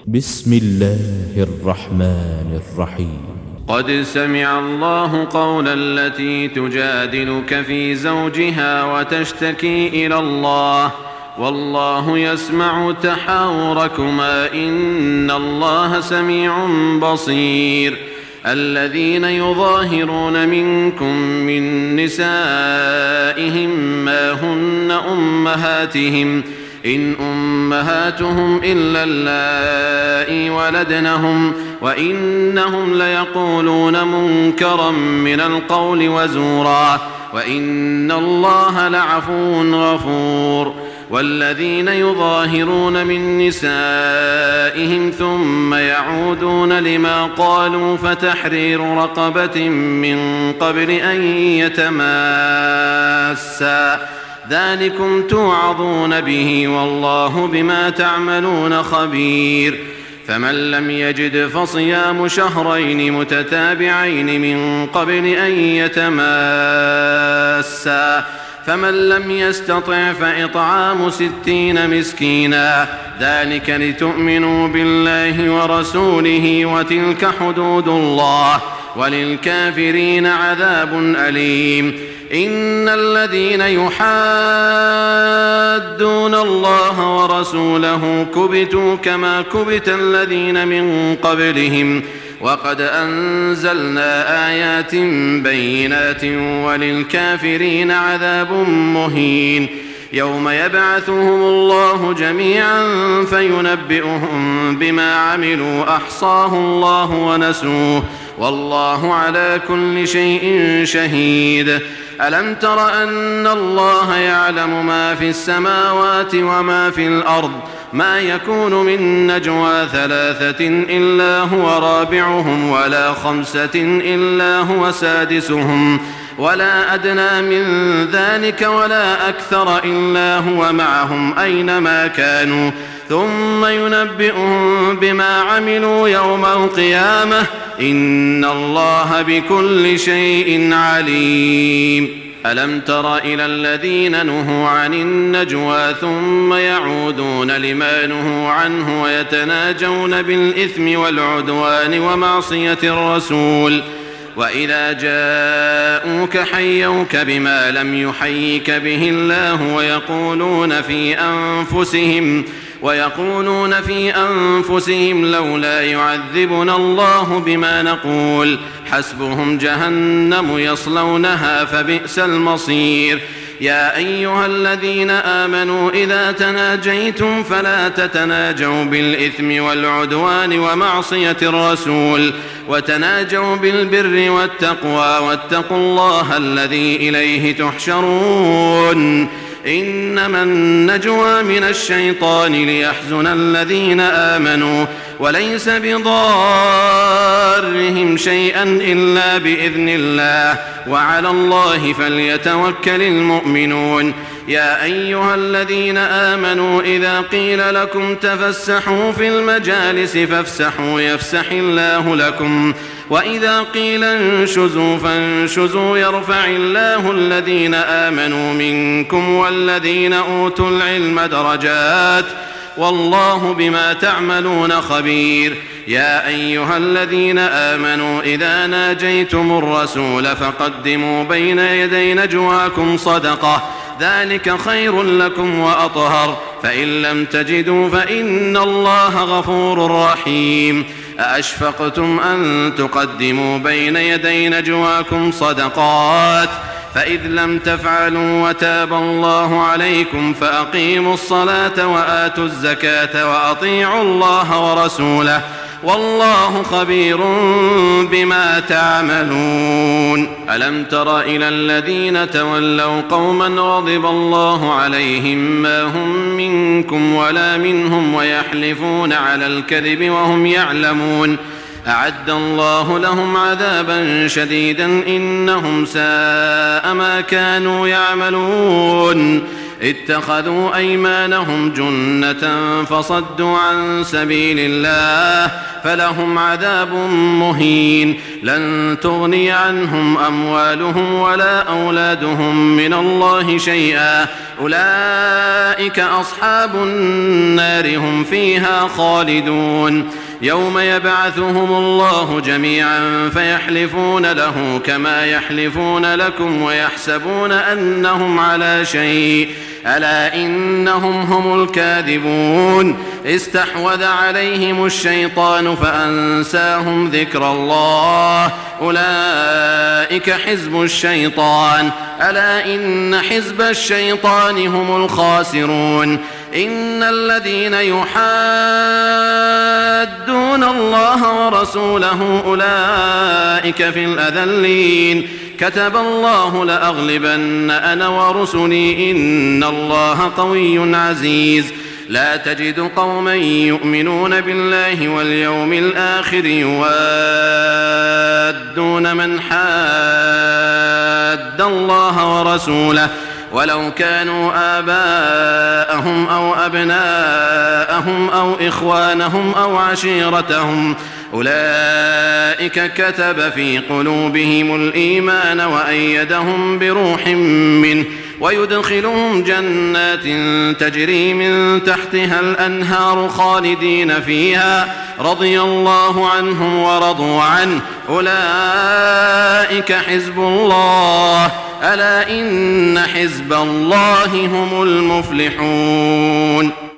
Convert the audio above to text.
بسم الله الرحمن الرحيم. قد سمع الله قول التي تجادلك في زوجها وتشتكي إلى الله والله يسمع تحاوركما إن الله سميع بصير. الذين يظاهرون منكم من نسائهم ما هن أمهاتهم إن أمهاتهم إلا اللائي ولدنهم وإنهم ليقولون منكرا من القول وزورا وإن الله لعفو غفور. والذين يظاهرون من نسائهم ثم يعودون لما قالوا فتحرير رقبة من قبل أن يتماسا ذلكم توعظون به والله بما تعملون خبير. فمن لم يجد فصيام شهرين متتابعين من قبل أن يتماسا فمن لم يستطع فإطعام 60 مسكينا ذلك لتؤمنوا بالله ورسوله وتلك حدود الله وللكافرين عذاب أليم. إن الذين يحادون الله ورسوله كبتوا كما كبت الذين من قبلهم وقد أنزلنا آيات بينات وللكافرين عذاب مهين. يوم يبعثهم الله جميعا فينبئهم بما عملوا أحصاه الله ونسوه والله على كل شيء شهيد. ألم تر أن الله يعلم ما في السماوات وما في الأرض ما يكون من نجوى 3 إلا هو رابعهم ولا 5 إلا هو سادسهم ولا أدنى من ذلك ولا أكثر إلا هو معهم أينما كانوا ثم ينبئهم بما عملوا يوم القيامة إن الله بكل شيء عليم. ألم تر إلى الذين نهوا عن النجوى ثم يعودون لما نهوا عنه ويتناجون بالإثم والعدوان ومعصية الرسول وإذا جاءوك حيوك بما لم يحيك به الله ويقولون في أنفسهم لولا يعذبنا الله بما نقول حسبهم جهنم يصلونها فبئس المصير. يا أيها الذين آمنوا إذا تناجيتم فلا تتناجوا بالإثم والعدوان ومعصية الرسول وتناجوا بالبر والتقوى واتقوا الله الذي إليه تحشرون. إنما النجوى من الشيطان ليحزن الذين آمنوا وليس بضارهم شيئا إلا بإذن الله وعلى الله فليتوكل المؤمنون. يا أيها الذين آمنوا إذا قيل لكم تفسحوا في المجالس فافسحوا يفسح الله لكم وإذا قيل انشزوا فانشزوا يرفع الله الذين آمنوا منكم والذين أوتوا العلم درجات والله بما تعملون خبير. يا أيها الذين آمنوا إذا ناجيتم الرسول فقدموا بين يدي نجواكم صدقة ذلك خير لكم وأطهر فإن لم تجدوا فإن الله غفور رحيم. أأشفقتم أن تقدموا بين يدي نجواكم صدقات فإذ لم تفعلوا وتاب الله عليكم فأقيموا الصلاة وآتوا الزكاة وأطيعوا الله ورسوله والله خبير بما تعملون. ألم تر إلى الذين تولوا قوما غضب الله عليهم ما هم منكم ولا منهم ويحلفون على الكذب وهم يعلمون أعد الله لهم عذابا شديدا إنهم ساء ما كانوا يعملون. اتخذوا أيمانهم جنة فصدوا عن سبيل الله فلهم عذاب مهين. لن تغني عنهم أموالهم ولا أولادهم من الله شيئا أولئك أصحاب النار هم فيها خالدون يوم يبعثهم الله جميعا فيحلفون له كما يحلفون لكم ويحسبون أنهم على شيء ألا إنهم هم الكاذبون استحوذ عليهم الشيطان فأنساهم ذكر الله أولئك حزب الشيطان ألا إن حزب الشيطان هم الخاسرون إن الذين يحادون الله ورسوله أولئك في الأذلين كتب الله لأغلبن أنا ورسلي إن الله قوي عزيز لا تجد قوما يؤمنون بالله واليوم الآخر يوادون من حاد الله ورسوله ولو كانوا آباءهم أو أبناءهم أو إخوانهم أو عشيرتهم أولئك كتب في قلوبهم الإيمان وأيدهم بروح منه ويدخلهم جنات تجري من تحتها الأنهار خالدين فيها رضي الله عنهم ورضوا عنه أولئك حزب الله ألا إن حزب الله هم المفلحون.